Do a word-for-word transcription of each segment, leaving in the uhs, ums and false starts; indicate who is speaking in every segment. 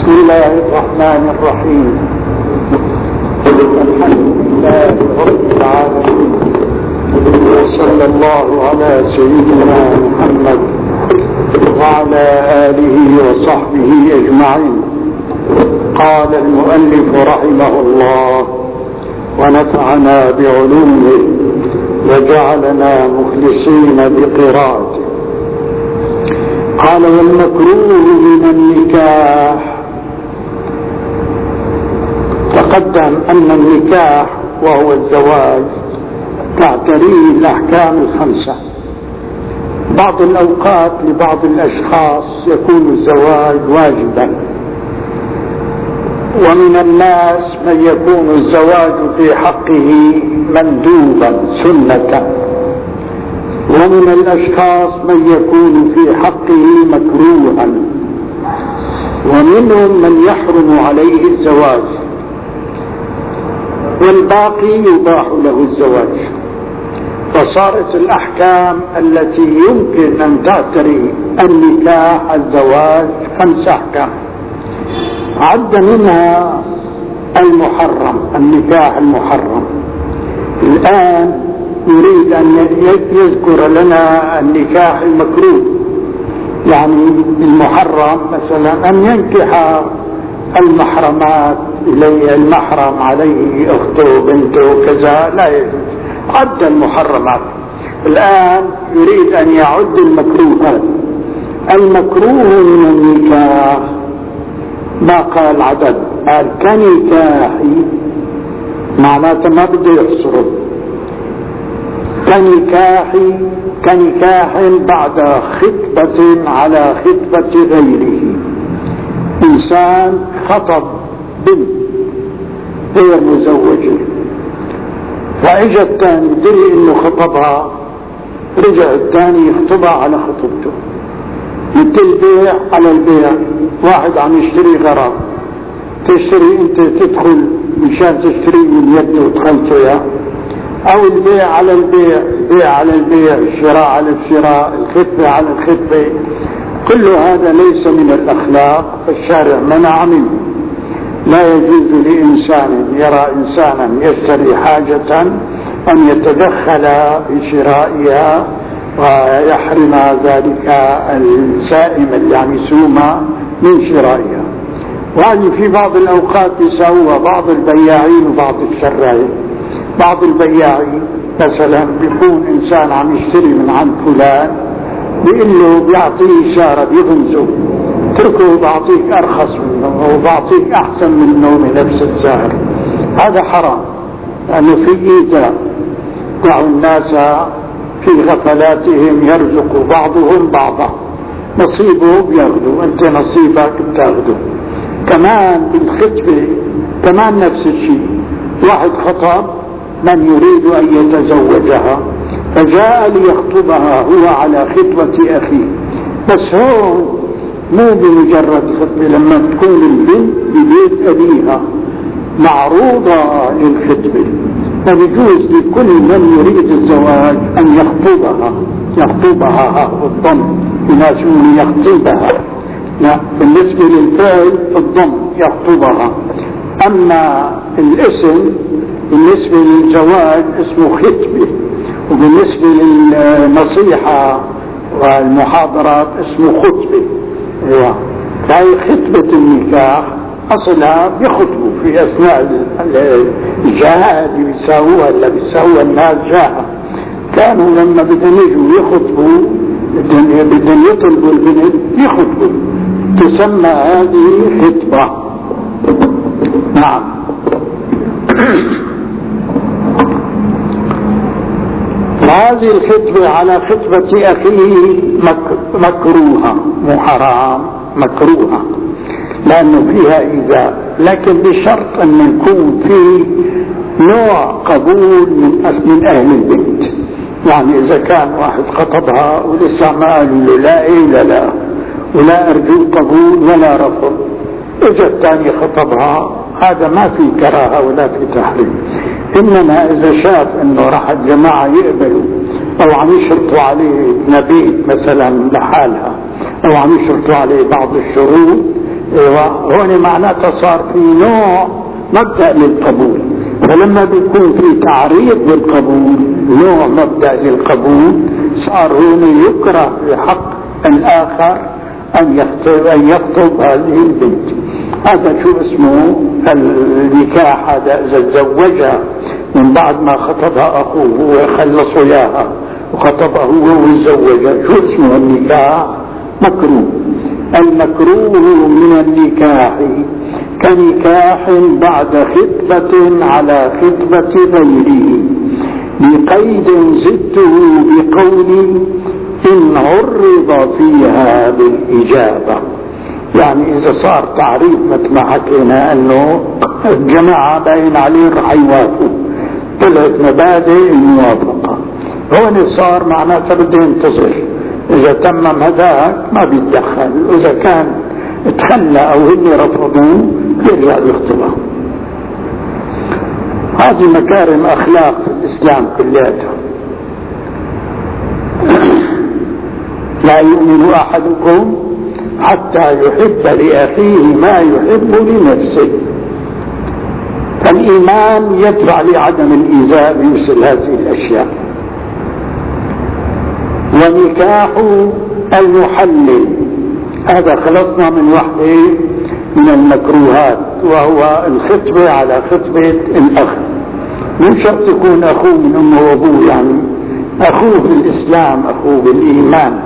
Speaker 1: بسم الله الرحمن الرحيم. الحمد لله رب العالمين، وصلى الله على سيدنا محمد وعلى آله وصحبه أجمعين. قال المؤلف رحمه الله ونفعنا بعلومه وجعلنا مخلصين بقراءته. قال والمكروه من النكاح. تقدم أن النكاح وهو الزواج تعتريه الأحكام الخمسة. بعض الأوقات لبعض الأشخاص يكون الزواج واجبا، ومن الناس من يكون الزواج في حقه مندوبا سنة، ومن الأشخاص من يكون في حقه مكروها، ومنهم من يحرم عليه الزواج، والباقي يباح له الزواج. فصارت الأحكام التي يمكن أن تعتري النكاح الزواج خمس أحكام، عد منها المحرم، النكاح المحرم. الآن يريد أن يذكر لنا النكاح المكروه، يعني المحرم مثلا أن ينكح المحرمات إليه، المحرم عليه أخته بنته كذا لا يجوز، عد المحرمات. الآن يريد أن يعد المكروهات. المكروه من النكاح ما قال عدد، قال كنكاحي، معناته ما بده يحصره. كنكاحي كنكاح بعد خطبة على خطبة غيره. إنسان خطب بنت غير مزوجة، فإجا الثاني دري إنه خطبها، رجع الثاني يخطبها على خطبته. مثل بيع على البيع، واحد عم يشتري غرض، تشتري انت تدخل مشان تشتري من يده ودخلته اياه، او البيع على البيع، بيع على البيع، الشراء على الشراء، الخطبة على الخطبة. كل هذا ليس من الأخلاق، فالشارع منع منه. لا يجوز لإنسان يرى إنسانا يشتري حاجة أن يتدخل في شرائها ويحرم ذلك السائم اللي عم يسومها من شرائها. وهذه في بعض الأوقات يساوها بعض البياعين وبعض الشرايين. بعض البياعين مثلا بيكون إنسان عم يشتري من عند فلان، بيقول له بيعطيه إشارة بيغمزه، اتركه بعطيك أرخص منه أو بعطيك أحسن منه بنفس السعر. هذا حرام، لأنه في إيذاء. دعوا الناس في غفلاتهم يرزق بعضهم بعضا، نصيبه بياخذوا، أنت نصيبك بتاخذه. كمان بالخطبة كمان نفس الشيء. واحد خطب من يريد أن يتزوجها، فجاء ليخطبها هو على خطبة أخيه، بس هو مو بمجرد خطبة، لما تكون البنت ببيت أبيها معروضة للخطبة، فبيجوز لكل من يريد الزواج أن يخطبها. يخطبها بالضم، الناس يقولون يخطبها، لا، بالنسبة للفعل الضم يخطبها. أما الاسم بالنسبة للزواج اسمه خطبة، وبالنسبة للنصيحة والمحاضرات اسمه خطبة. ايوه، فهي خطبة النكاح أصلها بيخطبوا في أثناء الجاهة اللي بيساووها اللي بيساووها الناس جاهة. كانوا لما بدهم يجوا يخطبوا، بدهم يطلبوا البنت يخطبوا، تسمى هذه خطبة. نعم. هذه الخطبة على خطبة أخيه مكروهة، مو حرام، مكروهة، لأنه فيها إيذاء، لكن بشرط أن يكون فيه نوع قبول من من أهل البيت. يعني إذا كان واحد خطبها ولسه ما قالوا له لا إيه لا لا ولا أرجو قبول ولا رفض، إجا الثاني خطبها، هذا ما في كراهة ولا في تحريم. إنما إذا شاف إنه راح الجماعة يقبلوا أو عم يشرطوا عليه نبيت مثلا لحالها، أو عم يشرطوا عليه بعض الشروط، هون معناته صار في نوع مبدأ للقبول. فلما بيكون في تعريض بالقبول، نوع مبدأ للقبول، صار هون يكره في حق الآخر أن يخطب, أن يخطب هذه البنت. هذا شو اسمه النكاح. هذا إذا تزوجها من بعد ما خطبها أخوه ويخلصوا إياها وخطبها هو ويتزوجها، شو اسمه النكاح؟ مكروه. المكروه من النكاح كنكاح بعد خطبة على خطبة غيره، بقيد زدته بقول إن عرض فيها بالإجابة. يعني إذا صار تعريف مثل ما حكينا أنه الجماعة باين عليه رح يوافقوا، طلعت مبادئ الموافقة، هون صار معناته بده ينتظر. إذا تمم هذاك ما بيتدخل، وإذا كان تخلى أو هن رفضوه يرجع يخطبها. هذه مكارم أخلاق في الإسلام كلياتها. لا يؤمن أحدكم حتى يحب لأخيه ما يحب لنفسه. فالإيمان يدفع لعدم الإيذاء بمثل هذه الأشياء. ونكاح المحلل، هذا خلصنا من وحده من المكروهات، وهو الخطبة على خطبة الأخ. مو شرط يكون أخوه من أمه وأبوه، يعني أخوه بالإسلام، أخوه بالإيمان.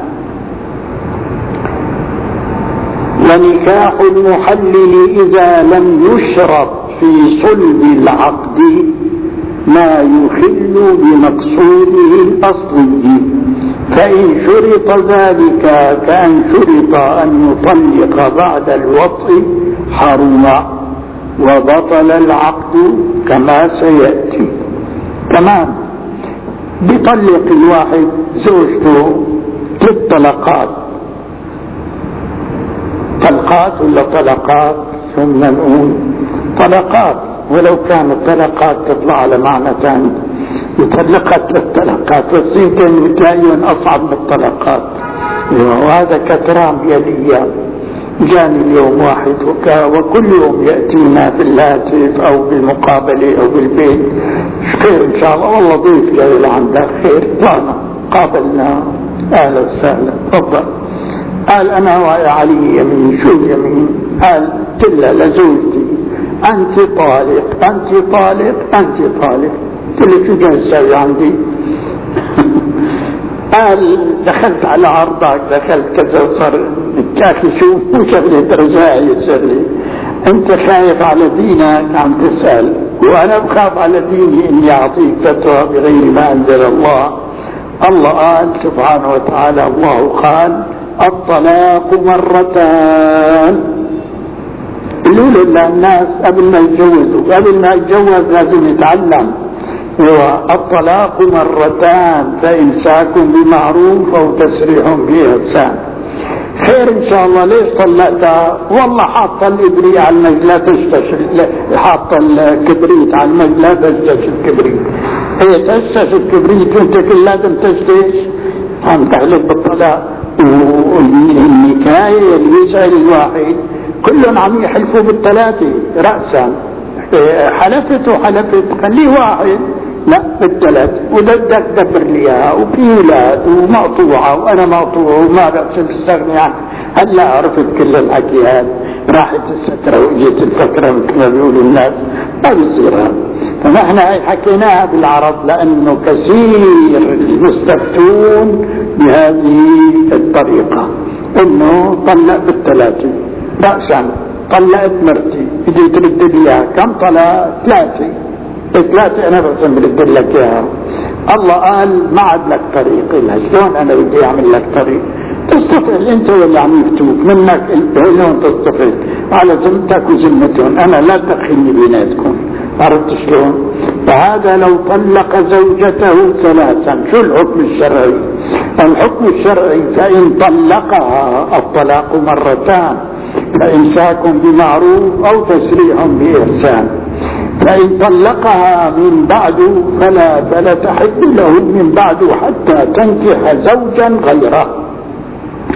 Speaker 1: ونكاح المحلل إذا لم يشرط في صلب العقد ما يخل بمقصوده الأصلي، فإن شرط ذلك كأن شرط أن يطلق بعد الوطء حرم وبطل العقد كما سيأتي. تمام. بيطلق الواحد زوجته ثلاث طلقات، طلقات ولا طلقات؟ ثم نقول طلقات، ولو كانت طلقات تطلع على معنى ثاني. يطلقت الطلقات، بس يمكن بتلاقيهم أصعب من الطلقات، وهذا كتران بيديا. جاني اليوم واحد وكل يوم يأتينا في الهاتف أو بالمقابلة أو بالبيت، خير إن شاء الله، والله ضيف جاي لعندك، خير، طلعنا قابلنا، أهلا وسهلا، تفضل. قال أنا ويا علي يمين. شو يمين؟ قال تلا لزوجتي أنت طالق أنت طالق أنت طالق. قلت له شو جاي تسوي عندي؟ قال دخلت على عرضك، دخلت كذا، وصار الكاكي شو مو شغلة رجاعي، شغلة أنت خايف على دينك عم تسأل، وأنا بخاف على ديني إني أعطيك فتوى بغير ما أنزل الله. الله قال سبحانه وتعالى، الله قال الطلاق مرتان. قولوا للناس قبل ما يتجوزوا، قبل ما يتجوز لازم يتعلم. هو الطلاق مرتان، فإمساك بمعروف أو تسريح بإحسان. خير إن شاء الله. ليش طلقتها؟ والله حاطة الإبريق على المجلة لا تشتش، حاطة الكبريت على المجلة لا تشتش الكبريت. هي تشتش الكبريت وانت كل لازم تشتش، عم تحلف بالطلاق. والنكاية اللي يسأل الواحد كلهم عم يحلفوا بالثلاثة رأسا، حلفت وحلفت، خليه واحد لا بالثلاثة، وبدك تدبر لي اياها، وفي اولاد ومقطوعة وانا مقطوع وما رأس مستغني عنه. هلا عرفت كل الحكي هذا، راحت السترة وجيت الفترة مثل ما بيقولوا الناس، ما بيصير هذا. فنحن هاي حكيناها بالعرض لأنه كثير المستفتون بهذه الطريقة، انه طلق بالثلاثة رأسا، طلقت مرتي بدي ترد لي كم طلاق؟ ثلاثة. ثلاثة أنا بعتم برد لك إياها. الله قال ما عاد لك طريق لها. شلون أنا بدي أعمل لك طريق؟ تستفعل أنت واللي عم يفتوك منك، لون تستفعل على ذمتك وذمتهم، أنا لا تدخلني بيناتكم. عرفت شلون؟ فهذا لو طلق زوجته ثلاثا، شو الحكم الشرعي؟ الحكم الشرعي فإن طلقها الطلاق مرتان فإمساك بمعروف أو تسريح بإحسان. فإن طلقها من بعد فلا فلا تحل له من بعد حتى تنكح زوجا غيره.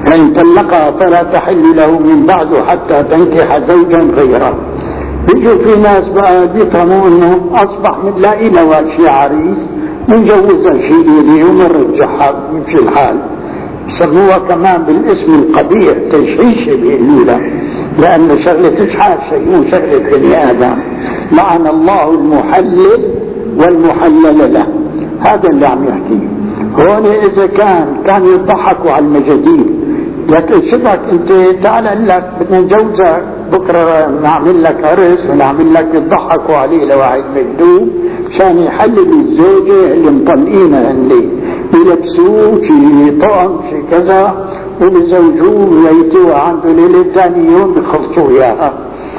Speaker 1: فإن طلقها فلا تحل له من بعد حتى تنكح زوجا غيره. بيجوا في ناس بقى بيفهموا انه اصبح من لا إله شيء عريس نجوزها شيء لي ونرجعها بيمشي الحال. سموها كمان بالاسم القبيح تشحيش بيقولوا، لأن شغلة تشحاش شيء شغلة بني آدم. لعن الله المحلل والمحلل له، هذا اللي عم يحكيه هون. إذا كان كان يضحكوا على المجادين، لكن شبك انت تعال لك بدنا نجوزك بكره نعمل لك عرس ونعمل لك يضحكوا عليه لواحد مجدوب عشان يحلل الزوجه اللي مطلقينها اللي يلبسوه شي طقم شي كذا ويزوجوه ويتوه عنده ليله ثاني يوم بخلصوا اياها.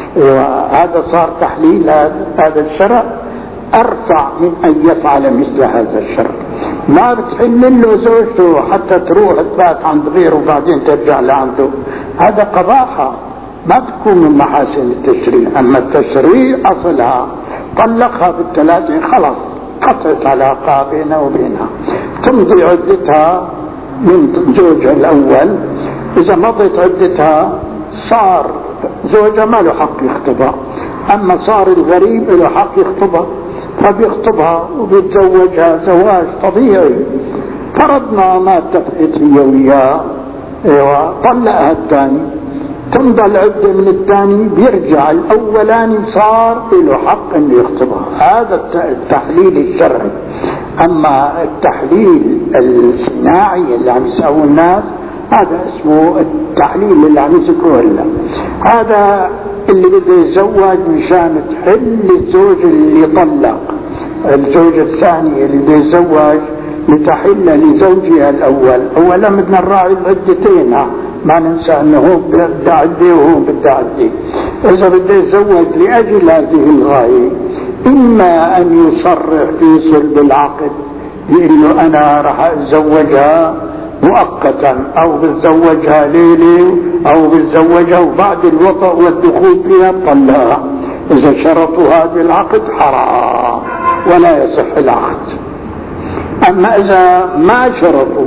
Speaker 1: هذا صار تحليل هذا الشرع ارفع من ان يفعل مثل هذا الشرع. ما بتحل له زوجته حتى تروح تبات عند غيره وبعدين ترجع لعنده، هذا قباحة ما تكون من محاسن التشريع. اما التشريع اصلها طلقها بالثلاثة خلص قطعت علاقة بينه وبينها، تمضي عدتها من زوجها الاول. اذا مضت عدتها صار زوجها ما له حق يخطبها، اما صار الغريب له حق يخطبها، فبيخطبها وبيتزوجها زواج طبيعي. فرضنا ما اتفقت هي وياه، ايوه طلقها الثاني، تمضى العدة من الثاني بيرجع الاولاني صار له حق انه يخطبها. هذا التحليل الشرعي. اما التحليل الصناعي اللي عم يسووه الناس هذا اسمه التحليل اللي عم يذكروه هلا. هذا اللي بده يتزوج مشان تحل الزوج اللي طلق، الزوج الثاني اللي بده يتزوج لتحل لزوجها الاول. اولا بدنا نراعي العدتين، ما ننسى انه هو بده عده وهو بده عده. اذا بده يتزوج لاجل هذه الغايه اما ان يصرح في صلب العقد يقول له انا راح اتزوجها مؤقتا او بتزوجها ليله او بتزوجها وبعد الوطأ والدخول فيها طلقها. اذا شرطوا هذا العقد حرام ولا يصح العقد. اما اذا ما شرطوا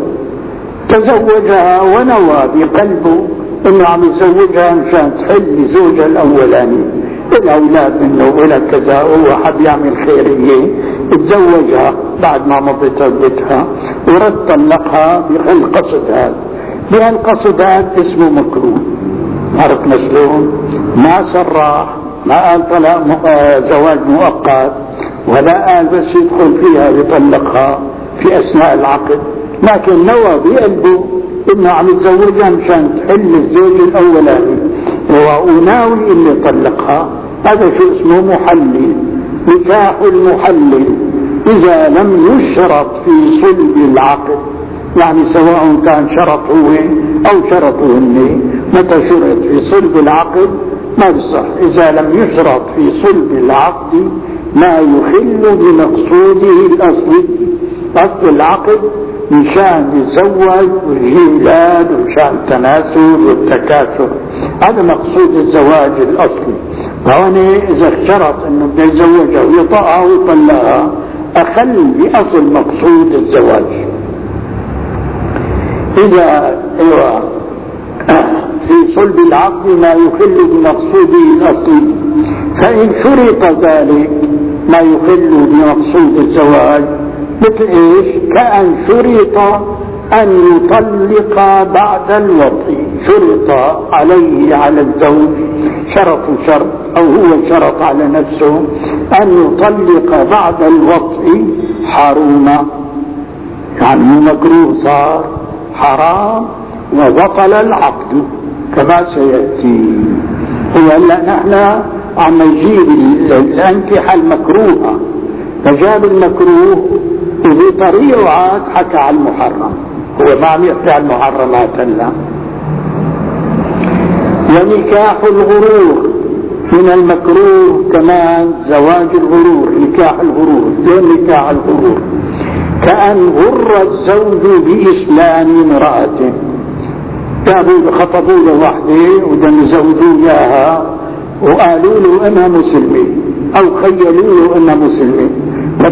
Speaker 1: تزوجها ونوى بقلبه انه عم يزوجها مشان تحل زوجها الاولاني الاولاد منه ولا كذا وهو حب يعمل خيريه، تزوجها بعد ما مضت عدتها ورد طلقها بهالقصد هذا. بهالقصد هذا اسمه مكروه. عرفنا شلون؟ ما صرح، ما قال طلاق زواج مؤقت، ولا قال بس يدخل فيها يطلقها في اثناء العقد، لكن نوى بقلبه انه عم يتزوجها مشان تحل الزوج الاولاني وناوي انه يطلقها. هذا شو اسمه محلل. نكاح المحلل اذا لم يشرط في صلب العقد، يعني سواء كان شرط هو او شرط هن، متى شرط في صلب العقد ما بصح. اذا لم يشرط في صلب العقد ما يخل بمقصوده الاصلي. اصل العقد مشان يتزوج ويجي اولاد ومشان التناسل والتكاثر، هذا مقصود الزواج الاصلي. فهون اذا شرط انه بده يتزوجها ويطأها ويطلقها اخل باصل مقصود الزواج. اذا ايوه في صلب العقد ما يخل بمقصوده الاصلي، فان شرط ذلك ما يخل بمقصود الزواج مثل ايش؟ كأن شرط ان يطلق بعد الوطء، شرط عليه على الزوج شرط شرط او هو شرط على نفسه ان يطلق بعد الوطء حرم، يعني مكروه صار حرام وبطل العقد كما سيأتي. هو هلا نحن عم نجيب الأنكحة المكروهة، فجاب المكروه وبطريقه عاد حكى على المحرم، هو ما عم يحكي على المحرمات هلا. ونكاح الغرور من المكروه كمان زواج الغرور، نكاح الغرور. دون نكاح الغرور كأن غر الزوج بإسلام امرأته، كانوا خطبوا له وحده ودهم يزوجوا اياها وقالوا له انها مسلمه او خيلوا له انها مسلمه،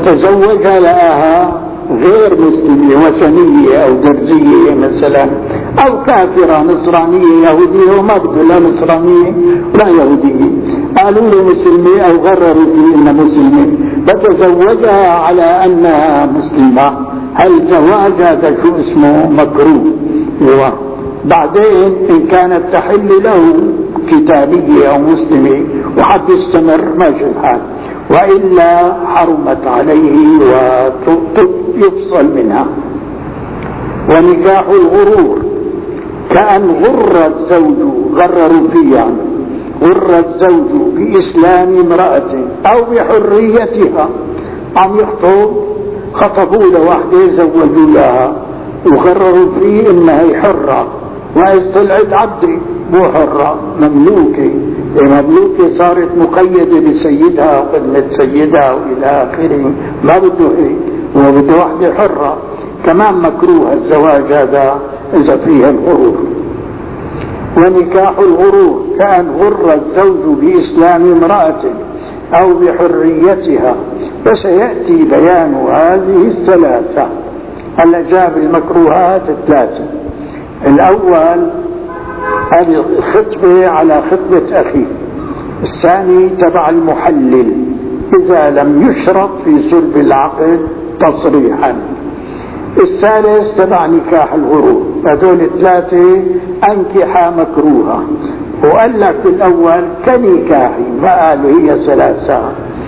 Speaker 1: فتزوجها لقاها غير مسلمه وثنيه او درزيه مثلا أو كافرة نصرانية يهودية وما بده لا نصرانية لا يهودية، قالوا له مسلمة أو غرروا فيه إنها مسلمة فتزوجها على أنها مسلمة، هل زواج هذا شو اسمه؟ مكروه. ايوه. بعدين إن كانت تحل له كتابية أو مسلمة وحد يستمر ماشي الحال، وإلا حرمت عليه ويفصل منها. ونكاح الغرور كأن غر الزوج، غرروا فيه يعني غر الزوج بإسلام امرأة أو بحريتها، عم يخطب خطبوا له واحدة زوجوا لها وغرروا فيه إنها حرة، وإذ طلعت عبدي مو حرة مملوكة، مملوكة صارت مقيدة بسيدها وخدمة سيدها وإلى آخره، ما بده هيك، هو بده واحدة حرة. كمان مكروه الزواج هذا إذا فيه الغرور. ونكاح الغرور كأن غر الزوج بإسلام امرأة أو بحريتها، فسيأتي بيان هذه الثلاثة. هلا جاب المكروهات الثلاثة. الأول الخطبة على خطبة أخيه، الثاني تبع المحلل إذا لم يشرط في صلب العقد تصريحا، الثالث تبع نكاح الغرور. هذول الثلاثة أنكحة مكروهة. وقال لك الأول كنكاح، ما قال هي ثلاثة.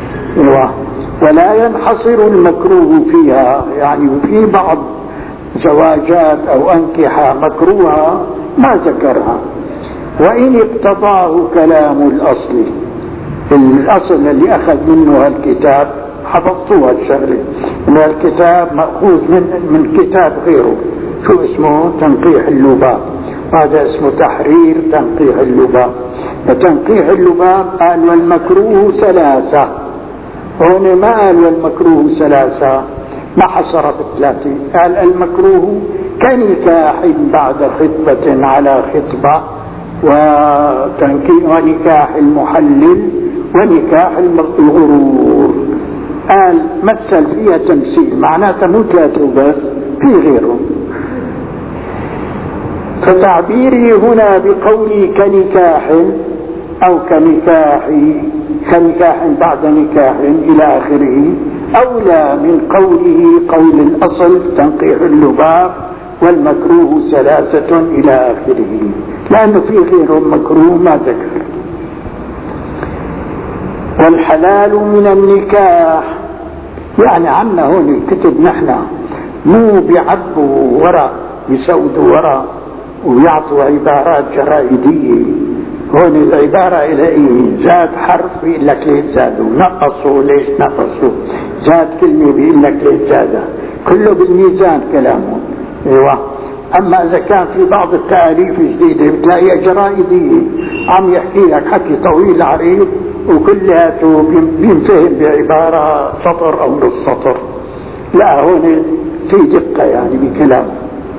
Speaker 1: ولا ينحصر المكروه فيها، يعني في بعض زواجات أو أنكحة مكروهة ما ذكرها. وإن اقتضاه كلام الأصل، الأصل اللي أخذ منه الكتاب حفظتوها الشغلة، إن الكتاب مأخوذ من من كتاب غيره، شو اسمه؟ تنقيح اللباب، هذا اسمه تحرير تنقيح اللباب. تنقيح اللباب قال والمكروه ثلاثة، هون ما قال والمكروه ثلاثة، ما حصر بالثلاثة، قال المكروه كنكاح بعد خطبة على خطبة، ونكاح المحلل، ونكاح الغرور. قال مثل فيها تمثيل، معناتها مو ثلاثة وبس، في غيره. فتعبيري هنا بقولي كنكاح أو كنكاح كنكاح بعد نكاح إلى آخره أولى من قوله قول الأصل تنقيح اللباب والمكروه ثلاثة إلى آخره، لأنه في غيره مكروه ما ذكر. والحلال من النكاح، يعني عنا هون الكتب نحن مو بيعبوا ورق بيسودوا ورق ويعطوا عبارات جرائدية. هون العبارة إلى إيه؟ زاد حرف بيقول لك ليش زادوا، نقصوا ليش نقصوا، زاد كلمة بيقول لك ليش زادها، كله بالميزان كلامه. ايوه. اما اذا كان في بعض التأليف الجديدة بتلاقيها جرائدية عم يحكي لك حكي طويل عريض وكلياته بينفهم بعبارة سطر او نص سطر، لا هون في دقة يعني بكلامه.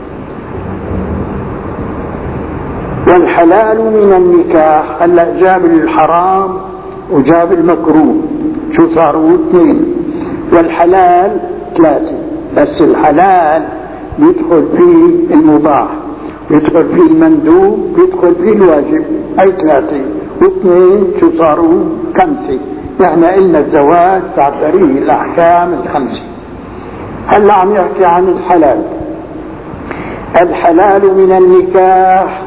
Speaker 1: والحلال من النكاح، هلا جاب الحرام وجاب المكروه، شو صاروا؟ اثنين. والحلال ثلاثة، بس الحلال يدخل فيه المباح، يدخل فيه المندوب، يدخل فيه الواجب، اي ثلاثة. واثنين شو صاروا؟ خمسة. يعني قلنا الزواج تعتريه الاحكام الخمسة. هلا عم يحكي عن الحلال. الحلال من النكاح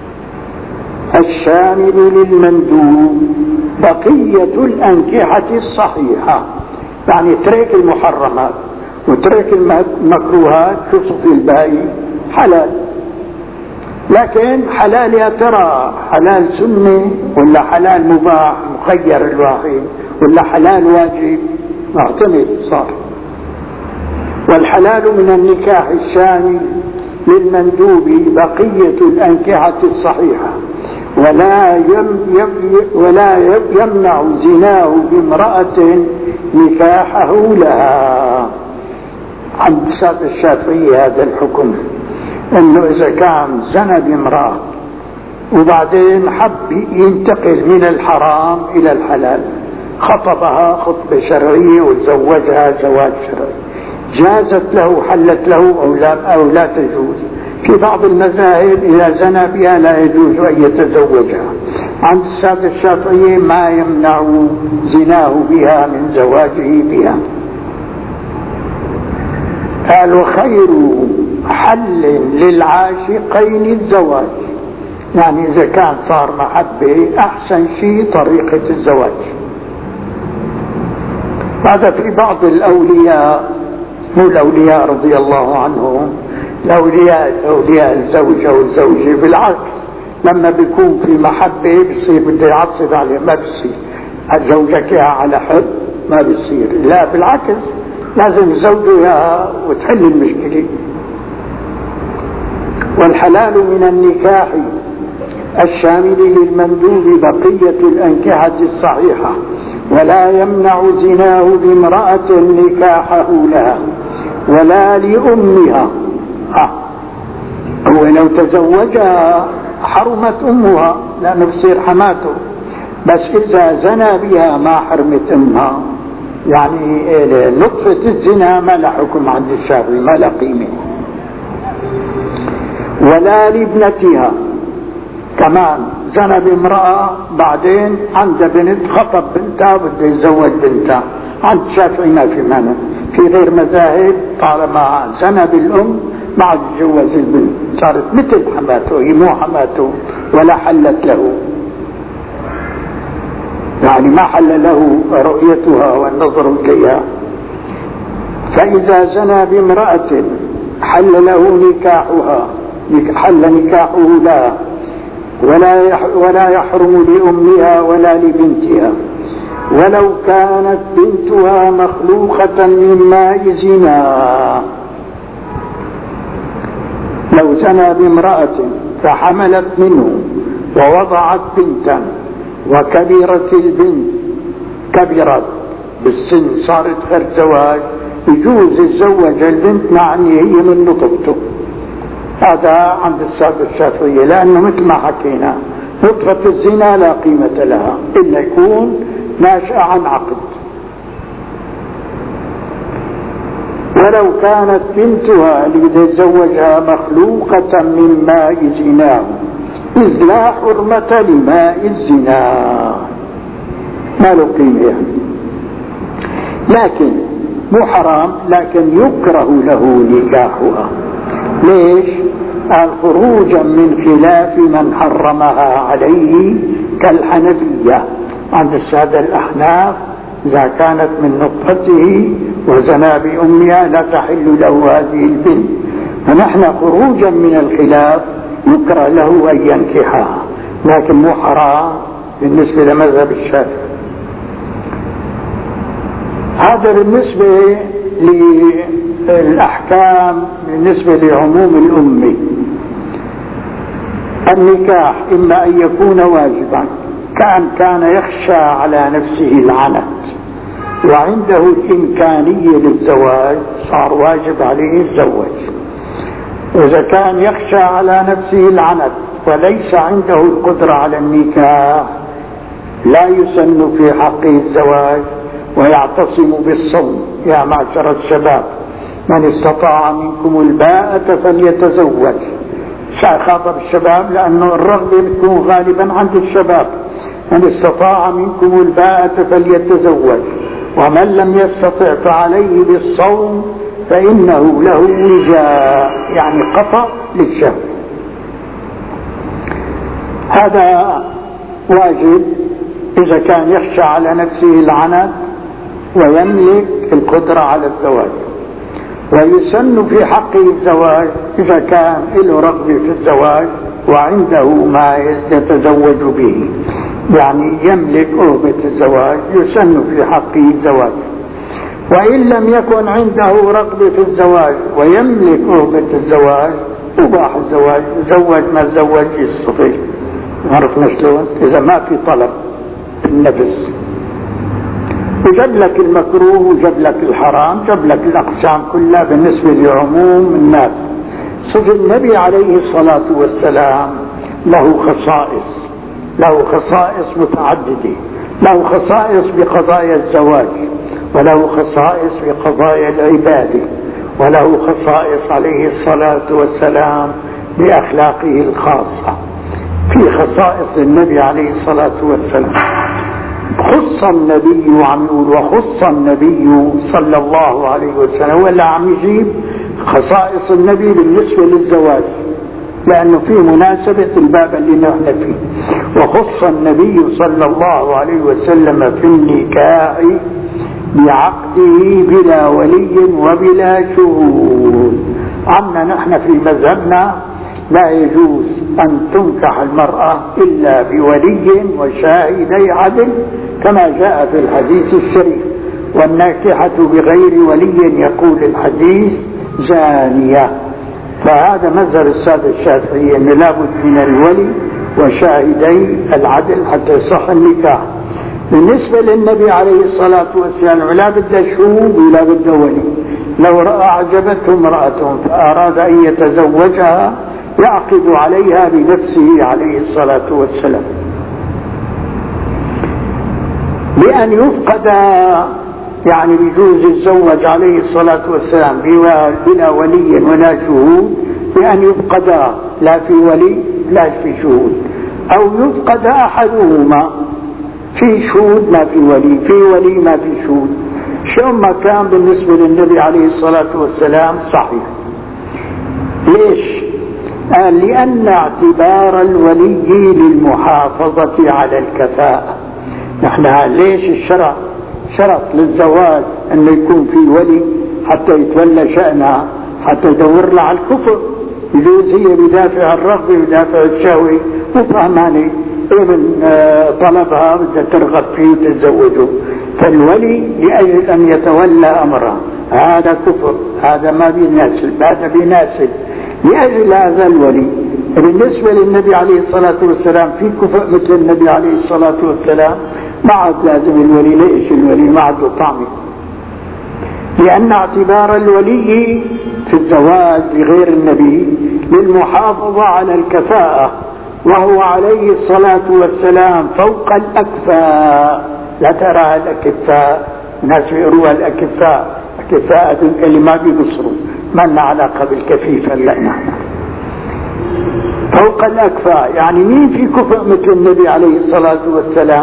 Speaker 1: الشامل للمندوب بقية الأنكحة الصحيحة، يعني ترك المحرمات وترك المكروهات، شو في الباقي؟ حلال. لكن حلال يا ترى حلال سنة ولا حلال مباح مخير الواحد ولا حلال واجب؟ معتمد صار. والحلال من النكاح الشامل للمندوب بقية الأنكحة الصحيحة، ولا يم يم ولا يمنع زناه بامرأة نكاحه لها. عند الشافعية هذا الحكم، انه اذا كان زنى بامرأة وبعدين حب ينتقل من الحرام الى الحلال، خطبها خطبة شرعية وتزوجها زواج شرعي، جازت له حلت له او لا, أو لا تجوز؟ في بعض المذاهب إذا زنى بها لا يجوز أن يتزوجها. عند السادة الشافعية ما يمنع زناه بها من زواجه بها. قال وخير حل للعاشقين الزواج، يعني إذا كان صار محبة أحسن شيء طريقة الزواج. هذا في بعض الأولياء، مو الأولياء رضي الله عنهم، الأولياء أولياء الزوجة والزوجة بالعكس، لما بيكون في محبة بصير بده يعصب عليه، ما بصير زوجك على حب، ما بصير، لا بالعكس لازم زوجه اياها وتحل المشكلة. والحلال من النكاح الشامل للمندوب بقية الأنكحة الصحيحة، ولا يمنع زناه بامرأة نكاحه لها ولا لأمها. آه. هو لو تزوجها حرمت أمها لأنه بصير حماته، بس إذا زنى بها ما حرمت أمها. يعني نطفة الزنا ما له حكم عند الشافعي، ما له قيمة. ولا لابنتها، كمان زنى بامرأة بعدين عند بنت، خطب بنتها بده يتزوج بنتها، عند الشافعي ما في مانع. في غير مذاهب طالما زنى بالأم ما عاد يتجوز البنت، صارت مثل حماته، هي مو حماته ولا حلت له، يعني ما حل له رؤيتها والنظر إليها. فإذا زنى بامرأة حل له نكاحها، حل نكاحه لها، ولا ولا يحرم لأمها ولا لبنتها، ولو كانت بنتها مخلوقة من ماء زنا. لو زنى بامرأة فحملت منه ووضعت بنتا وكبرت البنت، كبرت بالسن صارت غير زواج، يجوز يتزوج البنت مع ان هي من نطفته. هذا عند السادة الشافعية، لأنه مثل ما حكينا نطفة الزنا لا قيمة لها إلا يكون ناشئة عن عقد. ولو كانت بنتها اللي بده يتزوجها مخلوقة من ماء زناه، إذ لا حرمة لماء الزنا، ما له قيمة، لكن مو حرام، لكن يكره له نكاحها. ليش؟ قال خروجا من خلاف من حرمها عليه كالحنفية. عند السادة الأحناف إذا كانت من نطفته وزنى بأمها لا تحل له هذه البنت، فنحن خروجا من الخلاف يكره له أن ينكحها، لكن مو حرام بالنسبة لمذهب الشافعي. هذا بالنسبة للأحكام بالنسبة لعموم الأمة. النكاح إما أن يكون واجبا، كأن كان يخشى على نفسه العنت وعنده الإمكانية للزواج صار واجب عليه الزواج. إذا كان يخشى على نفسه العنت وليس عنده القدرة على النكاح لا يسن في حقه الزواج، ويعتصم بالصوم. يا معشر الشباب من استطاع منكم الباءة فليتزوج. خاطب الشباب لأنه الرغبة بتكون غالبا عند الشباب. من استطاع منكم الباءة فليتزوج، ومن لم يستطع فعليه بالصوم فإنه له وجاء، يعني قطع للشهوة. هذا واجب إذا كان يخشى على نفسه العنت ويملك القدرة على الزواج. ويسن في حقه الزواج إذا كان له رغبة في الزواج وعنده ما يتزوج به، يعني يملك رغبة الزواج، يسن في حقه الزواج. وإن لم يكن عنده رغبة في الزواج ويملك رغبة الزواج مباح الزواج، زوج ما تزوج يستطيع. عرفنا شلون؟ إذا ما في طلب النفس. وجاب لك المكروه وجاب لك الحرام، جاب لك الأقسام كلها بالنسبة لعموم الناس. صف النبي عليه الصلاة والسلام له خصائص، له خصائص متعددة، له خصائص بقضايا الزواج، وله خصائص بقضايا العبادة، وله خصائص عليه الصلاة والسلام بأخلاقه الخاصة. في خصائص النبي عليه الصلاة والسلام. خص النبي، عم يقول وخص النبي صلى الله عليه وسلم، ولا عم يجيب خصائص النبي بالنسبة للزواج لأنه في مناسبة الباب اللي نحن فيه. وخص النبي صلى الله عليه وسلم في النكاح بعقده بلا ولي وبلا شهود. عنا نحن في مذهبنا لا يجوز أن تنكح المرأة إلا بولي وشاهدي عدل كما جاء في الحديث الشريف. والناكحة بغير ولي يقول الحديث زانية. فهذا مذهب السادة الشافعية أنه لابد من الولي وشاهدي العدل حتى يصح النكاح. بالنسبة للنبي عليه الصلاة والسلام لا بد شهود ولا بد ولي. لو رأى أعجبته امرأة فأراد أن يتزوجها يعقد عليها بنفسه عليه الصلاة والسلام. بأن يفقد يعني بيجوز يتزوج عليه الصلاة والسلام بلا ولي ولا شهود، بأن يفقد لا في ولي لا في شهود، أو يفقد أحدهما، في شهود ما في ولي، في ولي ما في شهود. شو ما كان بالنسبة للنبي عليه الصلاة والسلام صحيح. ليش؟ قال لأن اعتبار الولي للمحافظة على الكفاءة. نحن ليش الشرع شرط للزواج أنه يكون في ولي حتى يتولى شأنها، حتى يدور لها على الكفر. يجوز هي بدافع الرغبة بدافع الشهوة وفهماني ايه من طلبها بدها ترغب فيه وتتزوجه. فالولي لأجل أن يتولى أمرها هذا كفر، هذا ما بيناسب، هذا بيناسب. لأجل هذا الولي. بالنسبة للنبي عليه الصلاة والسلام في كفء مثل النبي عليه الصلاة والسلام ما عاد لازم الولي. ليش الولي ما عاد طعمه؟ لأن اعتبار الولي في الزواج لغير النبي للمحافظة على الكفاءة، وهو عليه الصلاة والسلام فوق الأكفاء. لا ترى الأكفاء، الناس يقولوا الأكفاء، أكفاء اللي ما بيبصروا، ما لنا علاقة بالكفيف هلا نحن. فوق الأكفاء يعني مين في كفء مثل النبي عليه الصلاة والسلام؟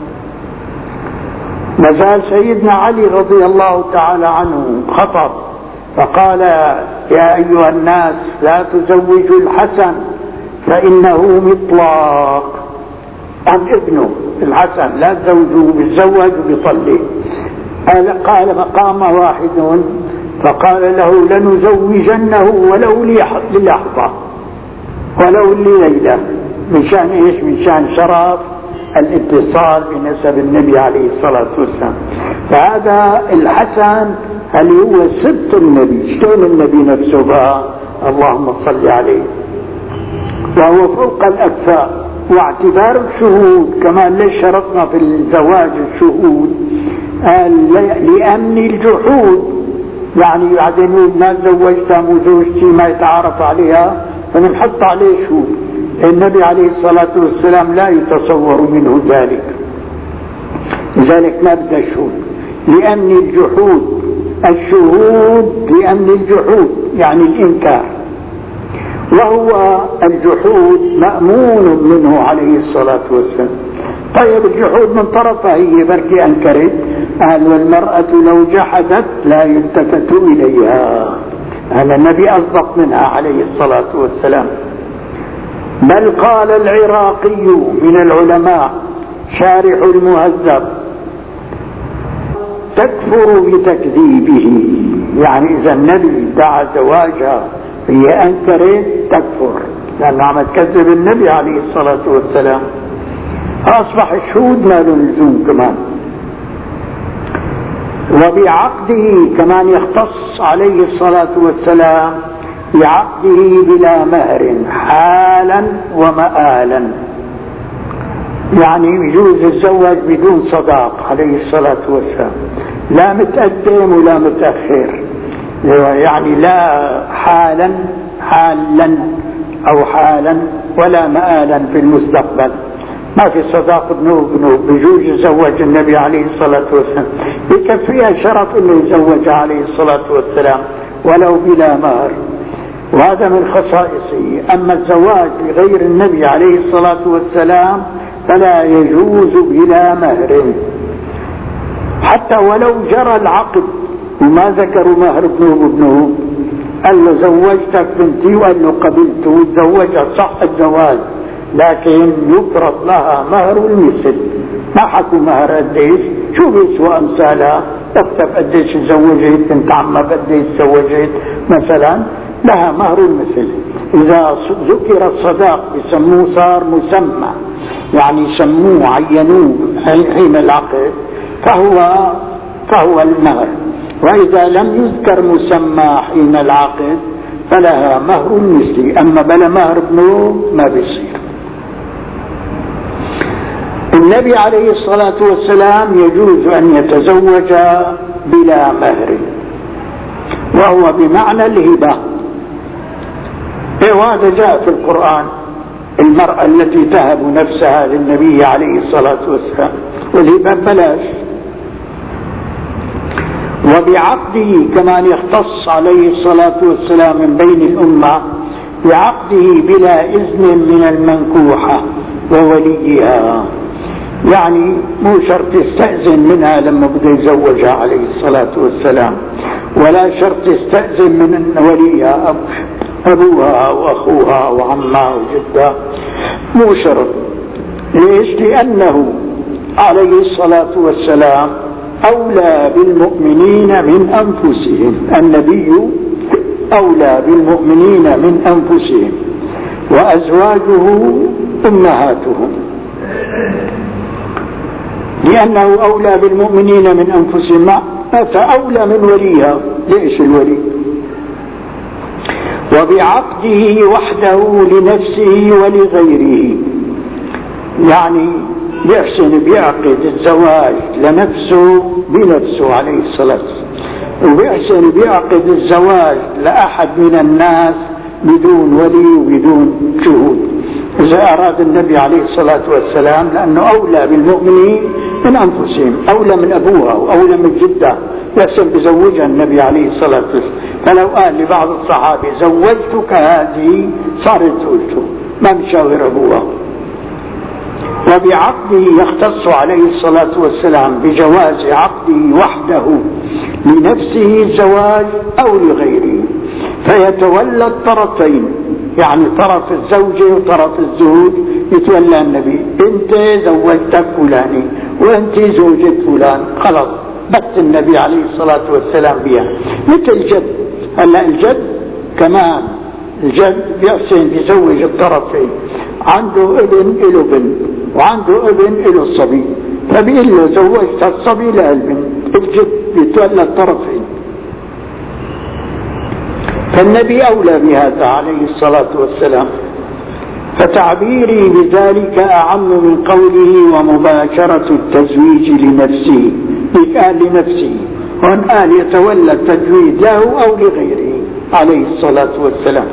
Speaker 1: مازال سيدنا علي رضي الله تعالى عنه خطب فقال يا أيها الناس لا تزوجوا الحسن فإنه مطلاق. عن ابنه الحسن لا تزوجوه، بالزوج وبيطلق. قال فقام واحد فقال له لنزوجنه ولو للحظة ولو لليلة. من شأن ايش؟ من شأن شرف الاتصال بنسب النبي عليه الصلاة والسلام. فهذا الحسن اللي هو سبط النبي، شلون النبي نفسه بقى اللهم صل عليه، وهو فوق الأكفاء. واعتبار الشهود كمان ليش شرطنا في الزواج الشهود؟ قال لأمن الجحود. يعني بعدين ما تزوجتها وزوجتي ما يتعارف عليها فنحط عليه شهود. النبي عليه الصلاة والسلام لا يتصور منه ذلك، لذلك ما بدأ الشهود لأمن الجحود. الشهود لأمن الجحود يعني الإنكار، وهو الجحود مأمون منه عليه الصلاة والسلام. طيب الجحود من طرفها هي بركي أنكرت. قال والمرأة لو جحدت لا يلتفت إليها. هذا النبي أصدق منها عليه الصلاة والسلام. بل قال العراقي من العلماء شارح المهذب تكفر بتكذيبه. يعني إذا النبي دعا زواجها هي أنكرت تكفر لأنها عم تكذب النبي عليه الصلاة والسلام. أصبح الشهود ما له لزوم كمان. وبعقده كمان يختص عليه الصلاة والسلام بعقده بلا مهر حالا ومآلا. يعني يجوز الزواج بدون صداق عليه الصلاة والسلام، لا متقدم ولا متأخر، يعني لا حالا حالا أو حالا ولا مآلا في المستقبل. ما في صداق بنوب بنوب بجوز يزوج النبي عليه الصلاة والسلام، بكفيها شرف انه يزوج عليه الصلاة والسلام ولو بلا مهر. وهذا من خصائصه. أما الزواج لغير النبي عليه الصلاة والسلام فلا يجوز بلا مهر، حتى ولو جرى العقد وما ذكروا مهر ابنه وابنه، قال له زوجتك بنتي وقال له قبلت وتزوجها صح الزواج، لكن يفرض لها مهر المثل. ما حكوا مهر قديش، شو بيسوى امثالها، تكتب قديش تزوجت، بنت عمها قديش تزوجت مثلا، لها مهر المثل. اذا ذكر الصداق بسموه صار مسمى، يعني سموه عينوه حين العقد فهو فهو المهر. واذا لم يذكر مسمى حين العقد فلها مهر المثل، اما بلا مهر ابنه ما بيصير. النبي عليه الصلاة والسلام يجوز أن يتزوج بلا مهر، وهو بمعنى الهبة. وهذا جاء في القرآن، المرأة التي تهب نفسها للنبي عليه الصلاة والسلام، والهبة بلاش. وبعقده كمان يختص عليه الصلاة والسلام من بين الأمة بعقده بلا إذن من المنكوحة ووليها، يعني مو شرط يستأذن منها لما بده يتزوجها عليه الصلاة والسلام، ولا شرط يستأذن من وليها أبوها وأخوها وعمها وجدها، مو شرط. ليش؟ لأنه عليه الصلاة والسلام أولى بالمؤمنين من أنفسهم، النبي أولى بالمؤمنين من أنفسهم وأزواجه أمهاتهم، لأنه أولى بالمؤمنين من أنفسهم فأولى من وليها. ليش الولي؟ وبعقده وحده لنفسه ولغيره، يعني بيحسن بيعقد الزواج لنفسه بنفسه عليه الصلاة والسلام، وبيحسن بيعقد الزواج لأحد من الناس بدون ولي وبدون شهود إذا أراد النبي عليه الصلاة والسلام، لأنه أولى بالمؤمنين من أنفسهم، أولى من أبوها وأولى من جدها، يحسن بزوجها النبي عليه الصلاة والسلام. فلو قال لبعض الصحابة زوجتك هذه صارت زوجته، ما مشاور أبوها. وبعقده يختص عليه الصلاة والسلام بجواز عقده وحده لنفسه الزواج أو لغيره، فيتولى الطرفين، يعني طرف الزوجة وطرف الزوج يتولى النبي، انت زوجتك فلاني وانت زوجة فلان، خلاص بس النبي عليه الصلاة والسلام بها. مثل جد، هلا الجد كمان الجد بيحسن يزوج الطرفين، عنده ابن له بنت وعنده ابن له الصبي، فبيقول له زوجت الصبي للبنت، الجد يتولى الطرفين. فالنبي أولى بهذا عليه الصلاة والسلام، فتعبيري بذلك أعم من قوله ومباشرة التزويج لنفسه، قال لنفسه، هون قال يتولى التزويج له أو لغيره عليه الصلاة والسلام.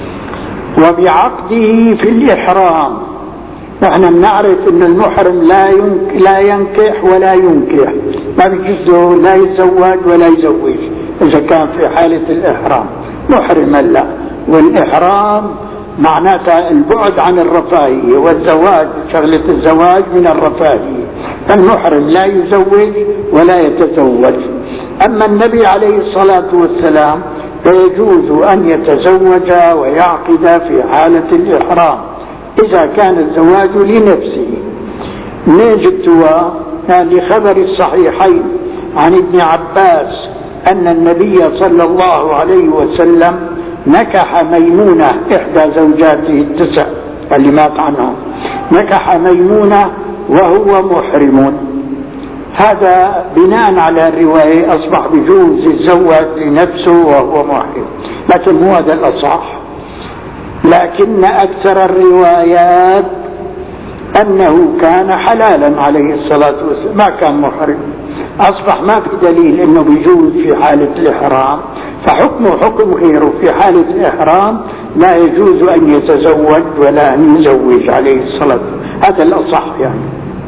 Speaker 1: وبعقده في الإحرام، نحن بنعرف أن المحرم لا ينك لا ينكح ولا ينكح، ما بيجوز لا يتزوج ولا يزوج إذا كان في حالة الإحرام محرما لا. والإحرام معناتها البعد عن الرفاهية، والزواج شغلة الزواج من الرفاهية، فالمحرم لا يزوج ولا يتزوج. أما النبي عليه الصلاة والسلام فيجوز أن يتزوج ويعقد في حالة الإحرام إذا كان الزواج لنفسه. نجدها لخبر الصحيحين عن ابن عباس أن النبي صلى الله عليه وسلم نكح ميمونة إحدى زوجاته التسع اللي مات عنهم، نكح ميمونة وهو محرم. هذا بناء على الرواية أصبح بجوز يتزوج لنفسه وهو محرم، لكن مو هذا الأصح. لكن أكثر الروايات أنه كان حلالا عليه الصلاة والسلام، ما كان محرم. أصبح ما في دليل أنه بيجوز في حالة الإحرام، فحكمه حكم غيره. في حالة الإحرام لا يجوز أن يتزوج ولا أن يزوج عليه الصلاة والسلام، هذا الأصح يعني،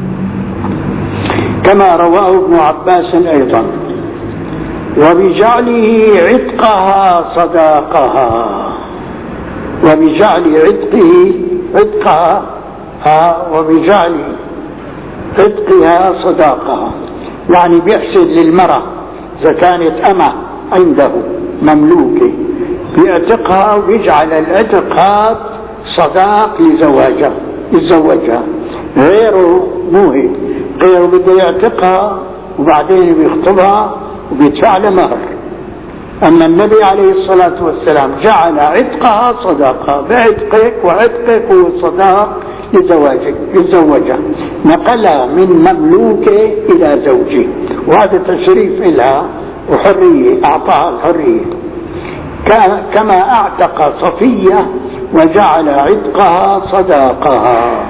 Speaker 1: كما رواه ابن عباس أيضا. وبجعله عتقها صداقها، وبجعل عتقه عتقها وبجعل عتقها صداقها، يعني بيحسد للمرأة إذا كانت أمة عنده مملوكة بيعتقها ويجعل العتق هذا صداق لزواجها يتزوجها، غيره مو هيك، غيره بده يعتقها وبعدين بيخطبها وبيدفع لها مهر. أما النبي عليه الصلاة والسلام جعل عتقها صداقة، بعتقك وعتقك وصداق لزواجك يتزوجها، نقلها من مملوكة إلى زوجه، وهذا تشريف لها وحرية، أعطاها الحرية. كما اعتق صفية وجعل عتقها صداقها.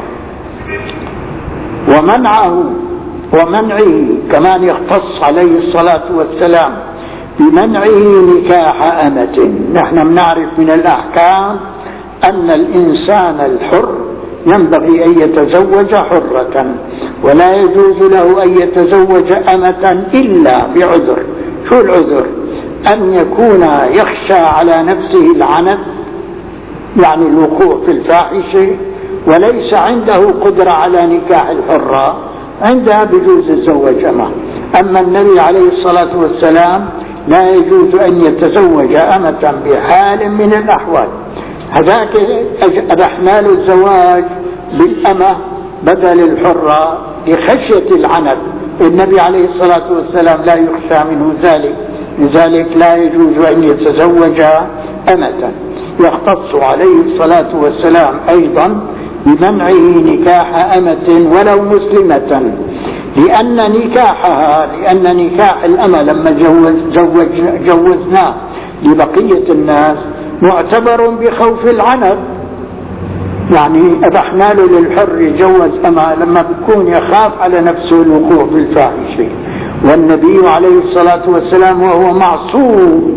Speaker 1: ومنعه ومنعه كمان يختص عليه الصلاة والسلام بمنعه نكاح أمة. نحن بنعرف من الأحكام أن الإنسان الحر ينبغي أن يتزوج حرة، ولا يجوز له أن يتزوج أمة إلا بعذر. شو العذر؟ أن يكون يخشى على نفسه العنت، يعني الوقوع في الفاحشة، وليس عنده قدرة على نكاح الحرة، عندها بجوز الزوج أمة. أما النبي عليه الصلاة والسلام لا يجوز أن يتزوج أمة بحال من الأحوال. هذاك أبحنا له الزواج بالأمة بدل الحرة لخشية العنت، النبي عليه الصلاة والسلام لا يخشى منه ذلك، لذلك لا يجوز أن يتزوج أمة. يختص عليه الصلاة والسلام أيضا بمنعه نكاح أمة ولو مسلمة، لأن نكاحها لأن نكاح الأمة لما جوز جوز جوزناه لبقية الناس معتبر بخوف العنت، يعني أبحنا له للحر يجوز أمة لما بيكون يخاف على نفسه الوقوع في الفاحشة، والنبي عليه الصلاة والسلام وهو معصوم.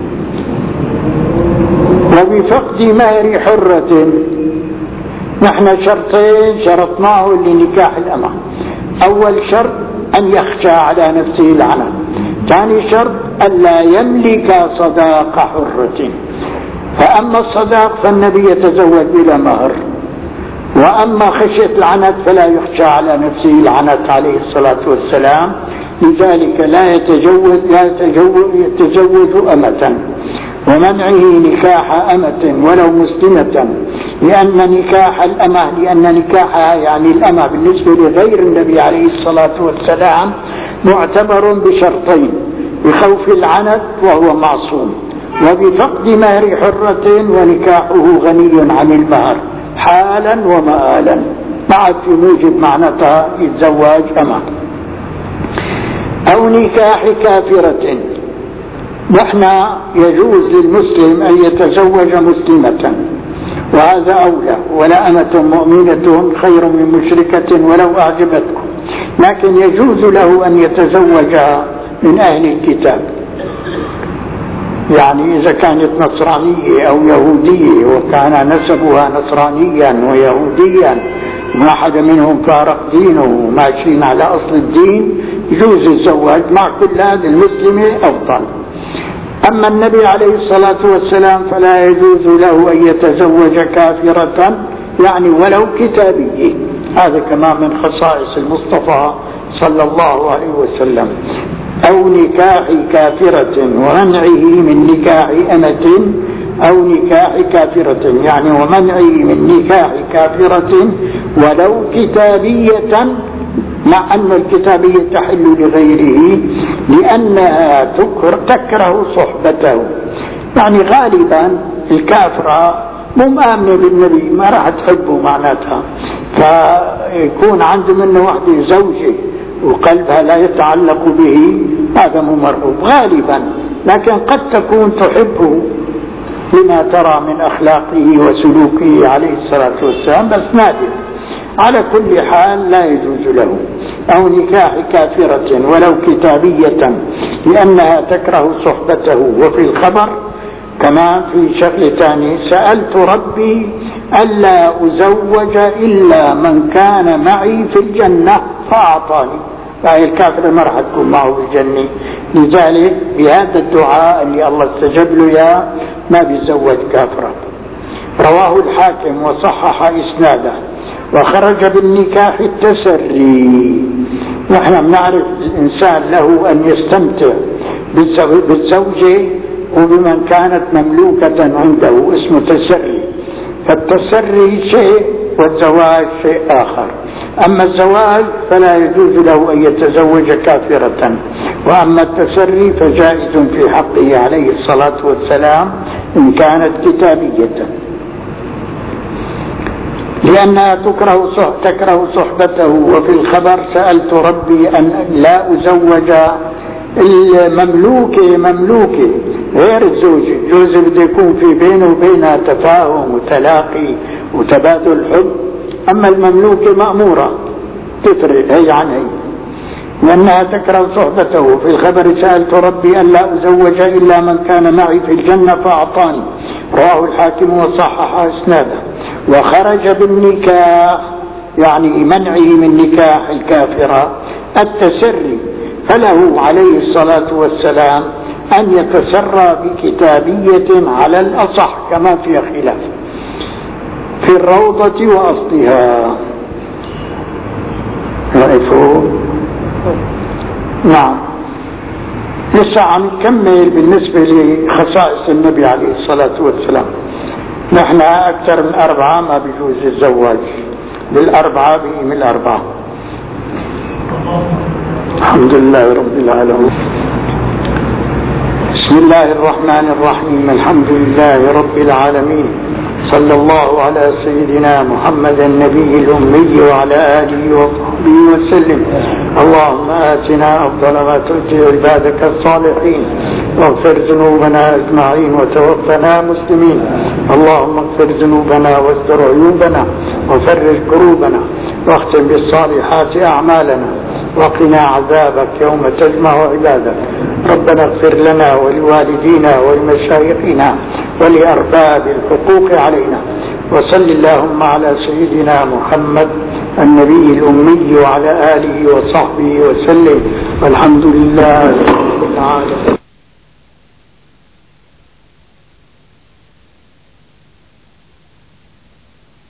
Speaker 1: وبفقد مهر حرة، نحن شرطين شرطناه لنكاح الأمة. أول شرط أن يخشى على نفسه العنت، ثاني شرط أن لا يملك صداق حرة. فأما الصداق فالنبي يتزوج بلا مهر، وأما خشية العنت فلا يخشى على نفسه العنت عليه الصلاة والسلام، لذلك لا يتجوز لا يتجوز, يتزوج أمة. ومنعه نكاح أمة ولو مسلمة، لأن نكاح الأمة لأن نكاحها يعني الأمة بالنسبة لغير النبي عليه الصلاة والسلام معتبر بشرطين: بخوف العنت وهو معصوم، وبفقد مهر حرة ونكاحه غني عن المهر حالا ومآلا، بعد في موجب معناتها يتزوج أمة. أو نكاح كافرة، نحن يجوز للمسلم أن يتزوج مسلمة وهذا أولى، ولا أمة مؤمنة خير من مشركة ولو أعجبتكم، لكن يجوز له أن يتزوج من أهل الكتاب، يعني إذا كانت نصرانية أو يهودية وكان نسبها نصرانيا ويهوديا واحد منهم فارق دينه وماشيين على أصل الدين يجوز الزواج مع كل هذه المسلمة أفضل. أما النبي عليه الصلاة والسلام فلا يجوز له أن يتزوج كافرة، يعني ولو كتابية، هذا كمان من خصائص المصطفى صلى الله عليه وسلم. أو نكاح كافرة ومنعه من نكاح أمة، أو نكاح كافرة يعني ومنعه من نكاح كافرة ولو كتابية، مع أن الكتابية تحل لغيره لأنها تكره صحبته. يعني غالبا الكافرة مو مآمنة بالنبي ما راح تحبه معناتها، فيكون عنده منه وحده زوجة وقلبها لا يتعلق به، هذا مو مرغوب غالبا، لكن قد تكون تحبه لما ترى من أخلاقه وسلوكه عليه الصلاة والسلام، بس نادر. على كل حال لا يجوز له. أو نكاح كافرة ولو كتابية لأنها تكره صحبته. وفي الخبر كمان في شغلة ثانية: سألت ربي ألا أزوج إلا من كان معي في الجنة فأعطاني. فهي الكافر ما راح تكون معه في الجنة، لذلك بهذا الدعاء اللي الله استجاب له يا ما بيزوج كافرة. رواه الحاكم وصحح إسناده. وخرج بالنكاح التسري. نحن بنعرف الإنسان له أن يستمتع بالزوجة وبمن كانت مملوكة عنده، اسمه تسري. فالتسري شيء والزواج شيء آخر. أما الزواج فلا يجوز له أن يتزوج كافرة، وأما التسري فجائز في حقه عليه الصلاة والسلام إن كانت كتابية، لأنها تكره تكره صحبته. وفي الخبر سألت ربي أن لا أزوج المملوكة مملوكة غير الزوجة. جوز بده يكون في بينه وبينها تفاهم وتلاقي وتبادل حب، أما المملوكة مأمورة تفرق هي عن هي لأنها تكره صحبته. في الخبر سألت ربي أن لا أزوج إلا من كان معي في الجنة فأعطاني. رواه الحاكم وصحح إسناده. وخرج بالنكاح يعني منعه من نكاح الكافرة التسري، فله عليه الصلاة والسلام أن يتسرى بكتابية على الأصح كما في خلاف في الروضة وأصلها. رأيتوا؟ نعم. لسه عم نكمل بالنسبة لخصائص النبي عليه الصلاة والسلام. نحن أكثر من أربعة ما بيجوز الزواج، بالأربعة بهم الأربعة. الحمد لله رب العالمين. بسم الله الرحمن الرحيم. الحمد لله رب العالمين. صلى الله على سيدنا محمد النبي الأمي وعلى آله وصحبه وسلم. اللهم آتنا أفضل ما تؤتي عبادك الصالحين، واغفر ذنوبنا أجمعين وتوفنا مسلمين. اللهم اغفر ذنوبنا واستر عيوبنا وفرج كروبنا، واختم بالصالحات أعمالنا، وقنا عذابك يوم تجمع عبادك. ربنا اغفر لنا ولوالدينا ولمشايخنا ولأرباب الحقوق علينا. وصل اللهم على سيدنا محمد النبي الأمي وعلى آله وصحبه وسلم، والحمد لله.